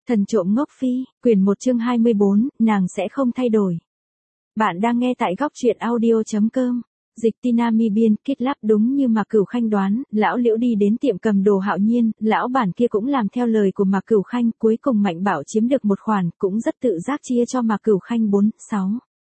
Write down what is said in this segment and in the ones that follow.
Thần trộm ngốc phi, quyển 1 chương 24, nàng sẽ không thay đổi. Bạn đang nghe tại góc truyện audio.com. Dịch Tina Mi biên, kết láp đúng như Mạc Cửu Khanh đoán, lão Liễu đi đến tiệm cầm đồ Hạo Nhiên, lão bản kia cũng làm theo lời của Mạc Cửu Khanh, cuối cùng Mạnh Bảo chiếm được một khoản, cũng rất tự giác chia cho Mạc Cửu Khanh 6.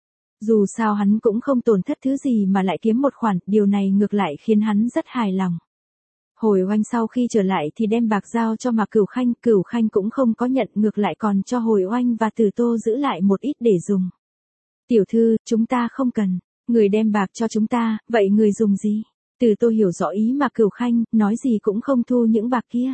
Dù sao hắn cũng không tổn thất thứ gì mà lại kiếm một khoản, điều này ngược lại khiến hắn rất hài lòng. Hồi Oanh sau khi trở lại thì đem bạc giao cho Mạc Cửu Khanh cũng không có nhận, ngược lại còn cho Hồi Oanh và Từ Tô giữ lại một ít để dùng. Tiểu thư, chúng ta không cần, người đem bạc cho chúng ta, vậy người dùng gì? Từ Tô hiểu rõ ý Mạc Cửu Khanh, nói gì cũng không thu những bạc kia.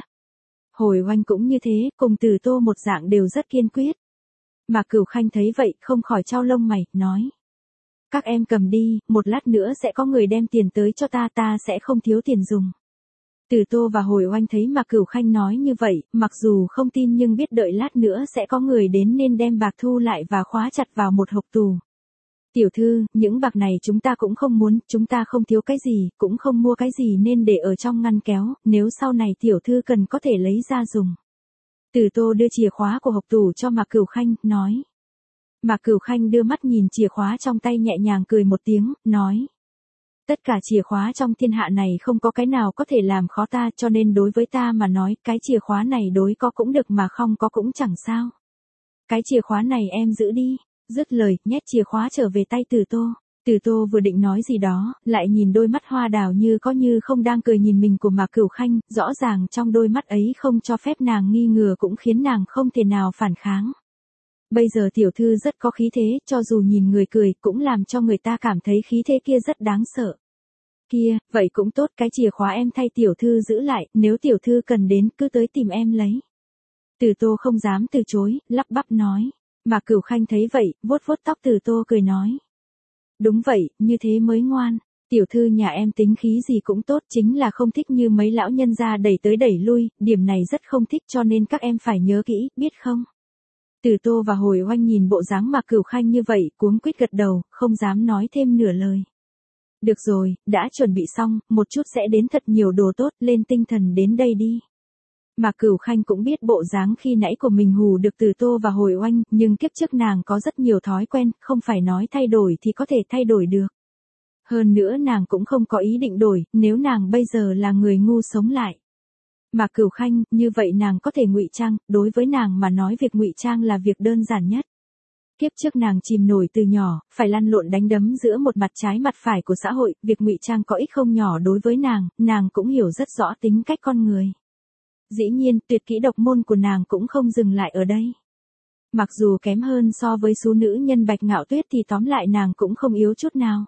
Hồi Oanh cũng như thế, cùng Từ Tô một dạng đều rất kiên quyết. Mạc Cửu Khanh thấy vậy, không khỏi chau lông mày, nói. Các em cầm đi, một lát nữa sẽ có người đem tiền tới cho ta sẽ không thiếu tiền dùng. Từ Tô và Hồi Oanh thấy Mạc Cửu Khanh nói như vậy, mặc dù không tin nhưng biết đợi lát nữa sẽ có người đến nên đem bạc thu lại và khóa chặt vào một hộc tù. Tiểu thư, những bạc này chúng ta cũng không muốn, chúng ta không thiếu cái gì, cũng không mua cái gì nên để ở trong ngăn kéo, nếu sau này tiểu thư cần có thể lấy ra dùng. Từ Tô đưa chìa khóa của hộc tù cho Mạc Cửu Khanh, nói. Mạc Cửu Khanh đưa mắt nhìn chìa khóa trong tay nhẹ nhàng cười một tiếng, nói. Tất cả chìa khóa trong thiên hạ này không có cái nào có thể làm khó ta, cho nên đối với ta mà nói, cái chìa khóa này đối có cũng được mà không có cũng chẳng sao. Cái chìa khóa này em giữ đi. Dứt lời, nhét chìa khóa trở về tay Từ Tô. Từ Tô vừa định nói gì đó, lại nhìn đôi mắt hoa đào như có như không đang cười nhìn mình của Mạc Cửu Khanh, rõ ràng trong đôi mắt ấy không cho phép nàng nghi ngờ cũng khiến nàng không thể nào phản kháng. Bây giờ tiểu thư rất có khí thế, cho dù nhìn người cười cũng làm cho người ta cảm thấy khí thế kia rất đáng sợ. Kia, vậy cũng tốt, cái chìa khóa em thay tiểu thư giữ lại, nếu tiểu thư cần đến cứ tới tìm em lấy. Từ Tô không dám từ chối, lắp bắp nói. Mạc Cửu Khanh thấy vậy, vuốt vuốt tóc Từ Tô cười nói. Đúng vậy, như thế mới ngoan. Tiểu thư nhà em tính khí gì cũng tốt, chính là không thích như mấy lão nhân gia đẩy tới đẩy lui, điểm này rất không thích cho nên các em phải nhớ kỹ, biết không? Từ Tô và Hồi Oanh nhìn bộ dáng Mạc Cửu Khanh như vậy, cuống quýt gật đầu, không dám nói thêm nửa lời. Được rồi, đã chuẩn bị xong, một chút sẽ đến thật nhiều đồ tốt, lên tinh thần đến đây đi. Mạc Cửu Khanh cũng biết bộ dáng khi nãy của mình hù được Từ Tô và Hồi Oanh, nhưng kiếp trước nàng có rất nhiều thói quen, không phải nói thay đổi thì có thể thay đổi được. Hơn nữa nàng cũng không có ý định đổi, nếu nàng bây giờ là người ngu sống lại. Mạc Cửu Khanh, như vậy nàng có thể ngụy trang, đối với nàng mà nói việc ngụy trang là việc đơn giản nhất. Kiếp trước nàng chìm nổi từ nhỏ, phải lăn lộn đánh đấm giữa một mặt trái mặt phải của xã hội, việc ngụy trang có ích không nhỏ đối với nàng cũng hiểu rất rõ tính cách con người. Dĩ nhiên, tuyệt kỹ độc môn của nàng cũng không dừng lại ở đây. Mặc dù kém hơn so với số nữ nhân Bạch Ngạo Tuyết thì tóm lại nàng cũng không yếu chút nào.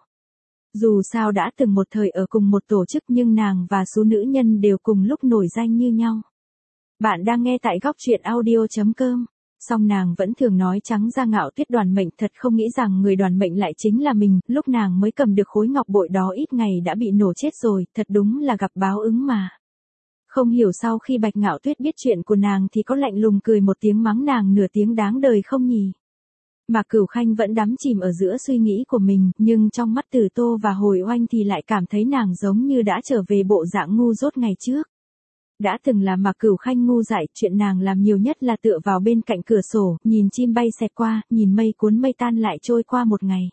Dù sao đã từng một thời ở cùng một tổ chức nhưng nàng và số nữ nhân đều cùng lúc nổi danh như nhau. Bạn đang nghe tại góc truyện audio.com. Song nàng vẫn thường nói trắng ra Ngạo Tuyết đoàn mệnh, thật không nghĩ rằng người đoàn mệnh lại chính là mình, lúc nàng mới cầm được khối ngọc bội đó ít ngày đã bị nổ chết rồi, thật đúng là gặp báo ứng mà. Không hiểu sau khi Bạch Ngạo Tuyết biết chuyện của nàng thì có lạnh lùng cười một tiếng mắng nàng nửa tiếng đáng đời không nhỉ. Mạc Cửu Khanh vẫn đắm chìm ở giữa suy nghĩ của mình, nhưng trong mắt Từ Tô và Hồi Oanh thì lại cảm thấy nàng giống như đã trở về bộ dạng ngu dốt ngày trước. Đã từng là Mạc Cửu Khanh ngu dại, chuyện nàng làm nhiều nhất là tựa vào bên cạnh cửa sổ, nhìn chim bay xẹt qua, nhìn mây cuốn mây tan lại trôi qua một ngày.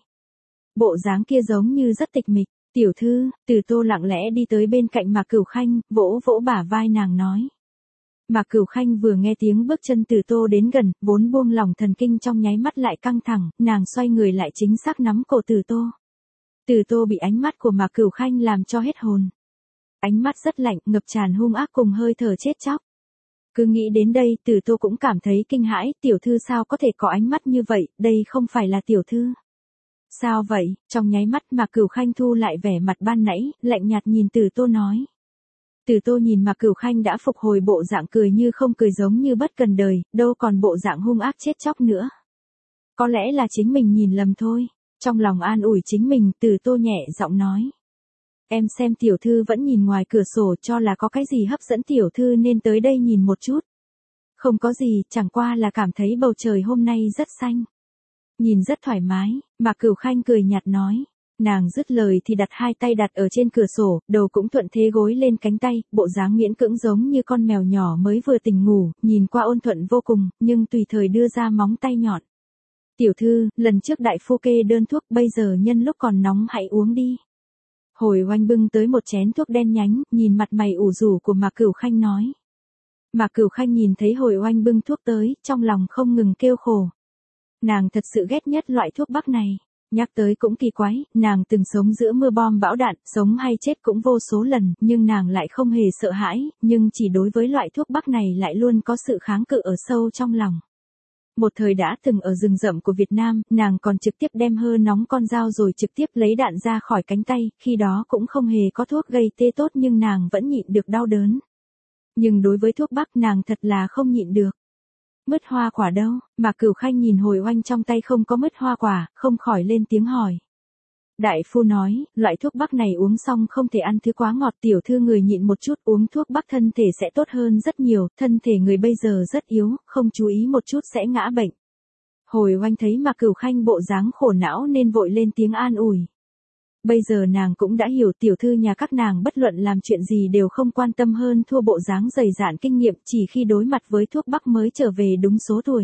Bộ dáng kia giống như rất tịch mịch. Tiểu thư, Từ Tô lặng lẽ đi tới bên cạnh Mạc Cửu Khanh, vỗ vỗ bả vai nàng nói. Mạc Cửu Khanh vừa nghe tiếng bước chân Từ Tô đến gần, vốn buông lỏng thần kinh trong nháy mắt lại căng thẳng, nàng xoay người lại chính xác nắm cổ Từ Tô. Từ Tô bị ánh mắt của Mạc Cửu Khanh làm cho hết hồn. Ánh mắt rất lạnh, ngập tràn hung ác cùng hơi thở chết chóc. Cứ nghĩ đến đây, Từ Tô cũng cảm thấy kinh hãi, tiểu thư sao có thể có ánh mắt như vậy, đây không phải là tiểu thư. Sao vậy? Trong nháy mắt Mạc Cửu Khanh thu lại vẻ mặt ban nãy, lạnh nhạt nhìn Từ Tô nói. Từ Tô nhìn Mạc Cửu Khanh đã phục hồi bộ dạng cười như không cười giống như bất cần đời, đâu còn bộ dạng hung ác chết chóc nữa. Có lẽ là chính mình nhìn lầm thôi. Trong lòng an ủi chính mình, Từ Tô nhẹ giọng nói. Em xem tiểu thư vẫn nhìn ngoài cửa sổ cho là có cái gì hấp dẫn tiểu thư nên tới đây nhìn một chút. Không có gì, chẳng qua là cảm thấy bầu trời hôm nay rất xanh. Nhìn rất thoải mái, Mạc Cửu Khanh cười nhạt nói. Nàng dứt lời thì đặt hai tay đặt ở trên cửa sổ, đầu cũng thuận thế gối lên cánh tay, bộ dáng miễn cưỡng giống như con mèo nhỏ mới vừa tỉnh ngủ, nhìn qua ôn thuận vô cùng, nhưng tùy thời đưa ra móng tay nhọn. Tiểu thư, lần trước đại phu kê đơn thuốc, bây giờ nhân lúc còn nóng hãy uống đi. Hồi Oanh bưng tới một chén thuốc đen nhánh, nhìn mặt mày ủ rũ của Mạc Cửu Khanh nói. Mạc Cửu Khanh nhìn thấy Hồi Oanh bưng thuốc tới, trong lòng không ngừng kêu khổ. Nàng thật sự ghét nhất loại thuốc bắc này. Nhắc tới cũng kỳ quái, nàng từng sống giữa mưa bom bão đạn, sống hay chết cũng vô số lần, nhưng nàng lại không hề sợ hãi, nhưng chỉ đối với loại thuốc bắc này lại luôn có sự kháng cự ở sâu trong lòng. Một thời đã từng ở rừng rậm của Việt Nam, nàng còn trực tiếp đem hơ nóng con dao rồi trực tiếp lấy đạn ra khỏi cánh tay, khi đó cũng không hề có thuốc gây tê tốt nhưng nàng vẫn nhịn được đau đớn. Nhưng đối với thuốc bắc nàng thật là không nhịn được. Mứt hoa quả đâu? Mạc Cửu Khanh nhìn Hồi Oanh trong tay không có mứt hoa quả, không khỏi lên tiếng hỏi. Đại phu nói, loại thuốc bắc này uống xong không thể ăn thứ quá ngọt, tiểu thư người nhịn một chút, uống thuốc bắc thân thể sẽ tốt hơn rất nhiều, thân thể người bây giờ rất yếu, không chú ý một chút sẽ ngã bệnh. Hồi Oanh thấy Mạc Cửu Khanh bộ dáng khổ não nên vội lên tiếng an ủi. Bây giờ nàng cũng đã hiểu tiểu thư nhà các nàng bất luận làm chuyện gì đều không quan tâm hơn thua bộ dáng dày dạn kinh nghiệm, chỉ khi đối mặt với thuốc bắc mới trở về đúng số tuổi.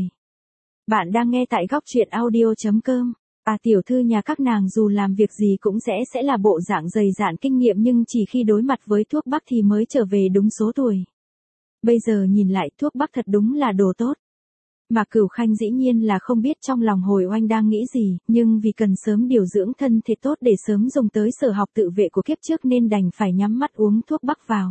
Bạn đang nghe tại góc truyện audio.com. Tiểu thư nhà các nàng dù làm việc gì cũng sẽ là bộ dạng dày dạn kinh nghiệm nhưng chỉ khi đối mặt với thuốc bắc thì mới trở về đúng số tuổi. Bây giờ nhìn lại thuốc bắc thật đúng là đồ tốt. Mạc Cửu Khanh dĩ nhiên là không biết trong lòng Hồi Oanh đang nghĩ gì, nhưng vì cần sớm điều dưỡng thân thể tốt để sớm dùng tới sở học tự vệ của kiếp trước nên đành phải nhắm mắt uống thuốc bắc vào.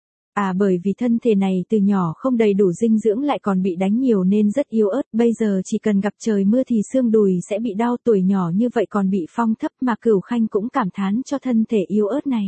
Bởi vì thân thể này từ nhỏ không đầy đủ dinh dưỡng lại còn bị đánh nhiều nên rất yếu ớt, bây giờ chỉ cần gặp trời mưa thì xương đùi sẽ bị đau, tuổi nhỏ như vậy còn bị phong thấp, mà Cửu Khanh cũng cảm thán cho thân thể yếu ớt này.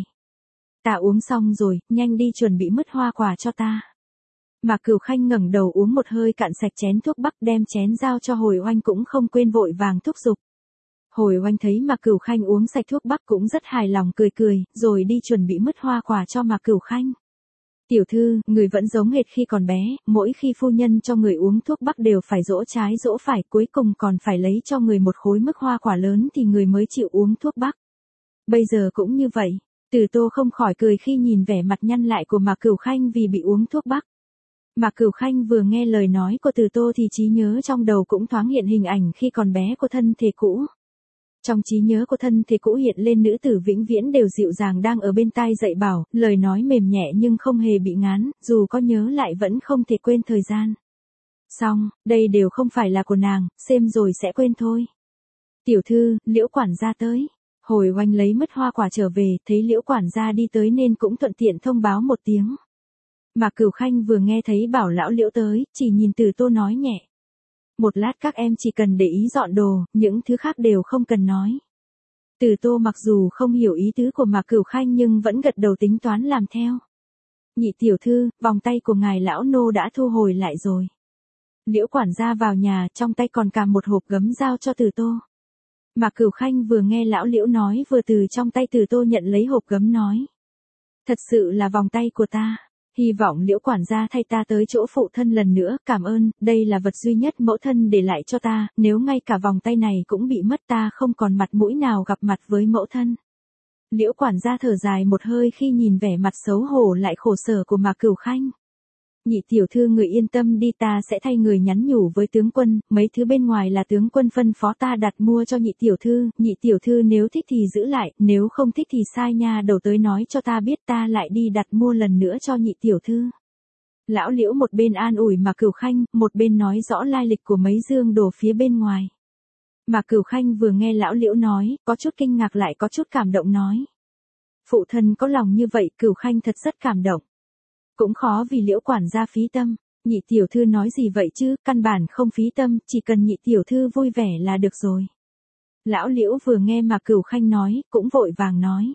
Ta uống xong rồi, nhanh đi chuẩn bị mứt hoa quả cho ta. Mạc Cửu Khanh ngẩng đầu uống một hơi cạn sạch chén thuốc bắc, đem chén giao cho Hồi Oanh cũng không quên vội vàng thúc giục. Hồi Oanh thấy Mạc Cửu Khanh uống sạch thuốc bắc cũng rất hài lòng cười, rồi đi chuẩn bị mứt hoa quả cho Mạc Cửu Khanh. Tiểu thư, người vẫn giống hệt khi còn bé, mỗi khi phu nhân cho người uống thuốc bắc đều phải dỗ trái dỗ phải, cuối cùng còn phải lấy cho người một khối mứt hoa quả lớn thì người mới chịu uống thuốc bắc. Bây giờ cũng như vậy. Từ Tô không khỏi cười khi nhìn vẻ mặt nhăn lại của Mạc Cửu Khanh vì bị uống thuốc bắc. Mạc Cửu Khanh vừa nghe lời nói của Từ Tô thì trí nhớ trong đầu cũng thoáng hiện hình ảnh khi còn bé của thân thể cũ. Trong trí nhớ của thân thể cũ hiện lên nữ tử vĩnh viễn đều dịu dàng đang ở bên tai dạy bảo, lời nói mềm nhẹ nhưng không hề bị ngán, dù có nhớ lại vẫn không thể quên thời gian. Xong, đây đều không phải là của nàng, xem rồi sẽ quên thôi. Tiểu thư, Liễu quản gia tới. Hồi Oanh lấy mứt hoa quả trở về, thấy Liễu quản gia đi tới nên cũng thuận tiện thông báo một tiếng. Mạc Cửu Khanh vừa nghe thấy bảo lão Liễu tới, chỉ nhìn Từ Tô nói nhẹ. Một lát các em chỉ cần để ý dọn đồ, những thứ khác đều không cần nói. Từ Tô mặc dù không hiểu ý tứ của Mạc Cửu Khanh nhưng vẫn gật đầu tính toán làm theo. Nhị tiểu thư, vòng tay của ngài lão nô đã thu hồi lại rồi. Liễu quản gia vào nhà, trong tay còn cả một hộp gấm giao cho Từ Tô. Mạc Cửu Khanh vừa nghe lão Liễu nói vừa từ trong tay Từ Tô nhận lấy hộp gấm nói. Thật sự là vòng tay của ta. Hy vọng Liễu quản gia thay ta tới chỗ phụ thân lần nữa, cảm ơn, đây là vật duy nhất mẫu thân để lại cho ta, nếu ngay cả vòng tay này cũng bị mất ta không còn mặt mũi nào gặp mặt với mẫu thân. Liễu quản gia thở dài một hơi khi nhìn vẻ mặt xấu hổ lại khổ sở của Mạc Cửu Khanh. Nhị tiểu thư người yên tâm đi, ta sẽ thay người nhắn nhủ với tướng quân, mấy thứ bên ngoài là tướng quân phân phó ta đặt mua cho nhị tiểu thư nếu thích thì giữ lại, nếu không thích thì sai nha đầu tới nói cho ta biết ta lại đi đặt mua lần nữa cho nhị tiểu thư. Lão Liễu một bên an ủi Mạc Cửu Khanh, một bên nói rõ lai lịch của mấy dương đồ phía bên ngoài. Mạc Cửu Khanh vừa nghe lão Liễu nói, có chút kinh ngạc lại có chút cảm động nói. Phụ thân có lòng như vậy, Cửu Khanh thật rất cảm động. Cũng khó vì Liễu quản gia phí tâm, nhị tiểu thư nói gì vậy chứ, căn bản không phí tâm, chỉ cần nhị tiểu thư vui vẻ là được rồi. Lão Liễu vừa nghe Mạc Cửu Khanh nói, cũng vội vàng nói.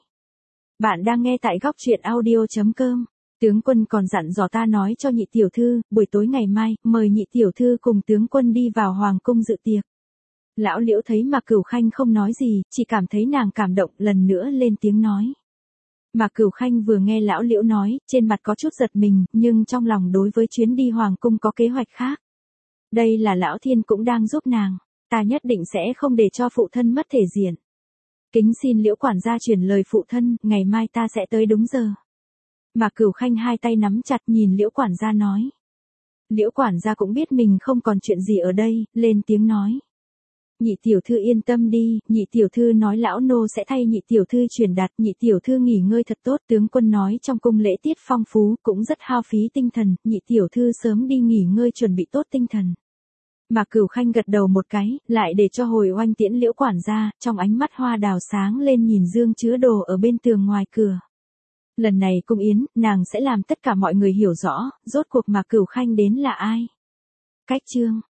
Bạn đang nghe tại góc truyện audio.com, tướng quân còn dặn dò ta nói cho nhị tiểu thư, buổi tối ngày mai, mời nhị tiểu thư cùng tướng quân đi vào hoàng cung dự tiệc. Lão Liễu thấy Mạc Cửu Khanh không nói gì, chỉ cảm thấy nàng cảm động, lần nữa lên tiếng nói. Mạc Cửu Khanh vừa nghe lão Liễu nói, trên mặt có chút giật mình, nhưng trong lòng đối với chuyến đi hoàng cung có kế hoạch khác. Đây là lão thiên cũng đang giúp nàng, ta nhất định sẽ không để cho phụ thân mất thể diện. Kính xin Liễu quản gia chuyển lời phụ thân, ngày mai ta sẽ tới đúng giờ. Mạc Cửu Khanh hai tay nắm chặt nhìn Liễu quản gia nói. Liễu quản gia cũng biết mình không còn chuyện gì ở đây, lên tiếng nói. Nhị tiểu thư yên tâm đi, nhị tiểu thư nói lão nô sẽ thay nhị tiểu thư truyền đạt, nhị tiểu thư nghỉ ngơi thật tốt, tướng quân nói trong cung lễ tiết phong phú, cũng rất hao phí tinh thần, nhị tiểu thư sớm đi nghỉ ngơi chuẩn bị tốt tinh thần. Mạc Cửu Khanh gật đầu một cái, lại để cho hồi oanh tiễn Liễu quản gia, trong ánh mắt hoa đào sáng lên nhìn dương chứa đồ ở bên tường ngoài cửa. Lần này cung yến, nàng sẽ làm tất cả mọi người hiểu rõ, rốt cuộc Mạc Cửu Khanh đến là ai. Cách chương